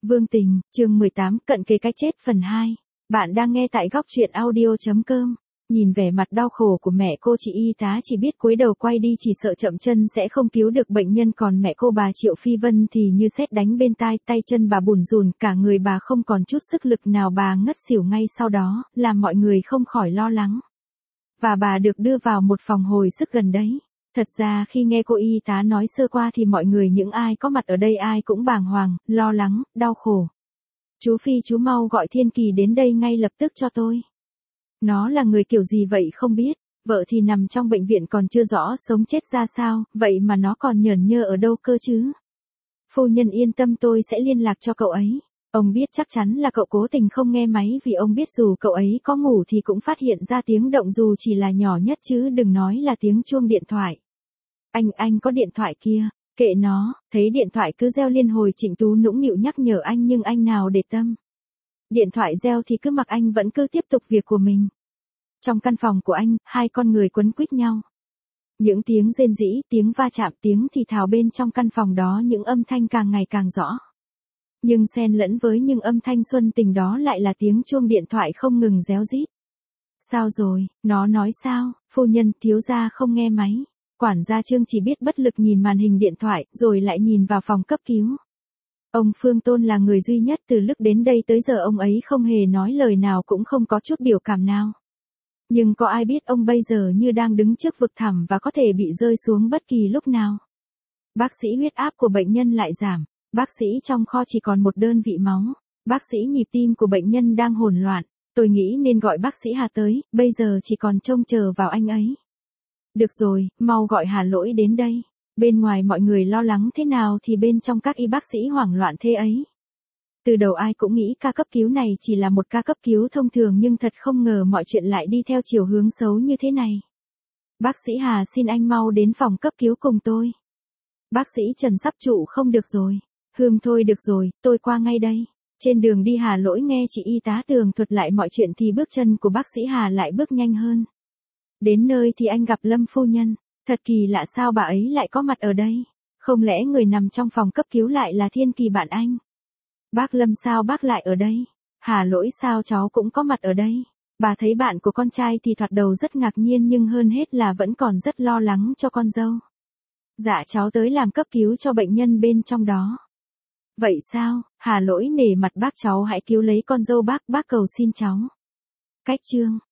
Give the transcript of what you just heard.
Vương Tình, chương 18, cận kề cái chết phần 2. Bạn đang nghe tại góc truyện audio.com. Nhìn vẻ mặt đau khổ của mẹ cô, chị y tá chỉ biết cúi đầu quay đi, chỉ sợ chậm chân sẽ không cứu được bệnh nhân, còn mẹ cô bà Triệu Phi Vân thì như sét đánh bên tai, tay chân bà bủn rùn, cả người bà không còn chút sức lực nào, bà ngất xỉu ngay sau đó, làm mọi người không khỏi lo lắng. Và bà được đưa vào một phòng hồi sức gần đấy. Thật ra khi nghe cô y tá nói sơ qua thì mọi người những ai có mặt ở đây ai cũng bàng hoàng, lo lắng, đau khổ. Chú Phi, chú mau gọi Thiên Kỳ đến đây ngay lập tức cho tôi. Nó là người kiểu gì vậy không biết, vợ thì nằm trong bệnh viện còn chưa rõ sống chết ra sao, vậy mà nó còn nhởn nhơ ở đâu cơ chứ? Phu nhân yên tâm, tôi sẽ liên lạc cho cậu ấy. Ông biết chắc chắn là cậu cố tình không nghe máy, vì ông biết dù cậu ấy có ngủ thì cũng phát hiện ra tiếng động dù chỉ là nhỏ nhất, chứ đừng nói là tiếng chuông điện thoại. Anh có điện thoại kia, kệ nó, thấy điện thoại cứ reo liên hồi. Trịnh Tú nũng nịu nhắc nhở anh nhưng anh nào để tâm. Điện thoại reo thì cứ mặc, anh vẫn cứ tiếp tục việc của mình. Trong căn phòng của anh, hai con người quấn quýt nhau. Những tiếng rên rỉ, tiếng va chạm, tiếng thì thào bên trong căn phòng đó, những âm thanh càng ngày càng rõ. Nhưng xen lẫn với những âm thanh xuân tình đó lại là tiếng chuông điện thoại không ngừng réo rít. Sao rồi, nó nói sao? Phu nhân, thiếu gia không nghe máy. Quản gia Trương chỉ biết bất lực nhìn màn hình điện thoại, rồi lại nhìn vào phòng cấp cứu. Ông Phương Tôn là người duy nhất từ lúc đến đây tới giờ ông ấy không hề nói lời nào, cũng không có chút biểu cảm nào. Nhưng có ai biết ông bây giờ như đang đứng trước vực thẳm và có thể bị rơi xuống bất kỳ lúc nào. Bác sĩ, huyết áp của bệnh nhân lại giảm. Bác sĩ, trong kho chỉ còn một đơn vị máu. Bác sĩ, nhịp tim của bệnh nhân đang hỗn loạn. Tôi nghĩ nên gọi bác sĩ Hà tới, bây giờ chỉ còn trông chờ vào anh ấy. Được rồi, mau gọi Hà Lỗi đến đây. Bên ngoài mọi người lo lắng thế nào thì bên trong các y bác sĩ hoảng loạn thế ấy. Từ đầu ai cũng nghĩ ca cấp cứu này chỉ là một ca cấp cứu thông thường, nhưng thật không ngờ mọi chuyện lại đi theo chiều hướng xấu như thế này. Bác sĩ Hà, xin anh mau đến phòng cấp cứu cùng tôi. Bác sĩ Trần sắp trụ không được rồi. Thôi được rồi, tôi qua ngay đây. Trên đường đi Hà Lỗi nghe chị y tá tường thuật lại mọi chuyện thì bước chân của bác sĩ Hà lại bước nhanh hơn. Đến nơi thì anh gặp Lâm phu nhân. Thật kỳ lạ, sao bà ấy lại có mặt ở đây? Không lẽ người nằm trong phòng cấp cứu lại là Thiên Kỳ bạn anh? Bác Lâm, sao bác lại ở đây? Hà Lỗi, sao cháu cũng có mặt ở đây? Bà thấy bạn của con trai thì thoạt đầu rất ngạc nhiên, nhưng hơn hết là vẫn còn rất lo lắng cho con dâu. Dạ, cháu tới làm cấp cứu cho bệnh nhân bên trong đó. Vậy sao? Hà Lỗi nể mặt bác, cháu hãy cứu lấy con dâu bác cầu xin cháu. Cách chương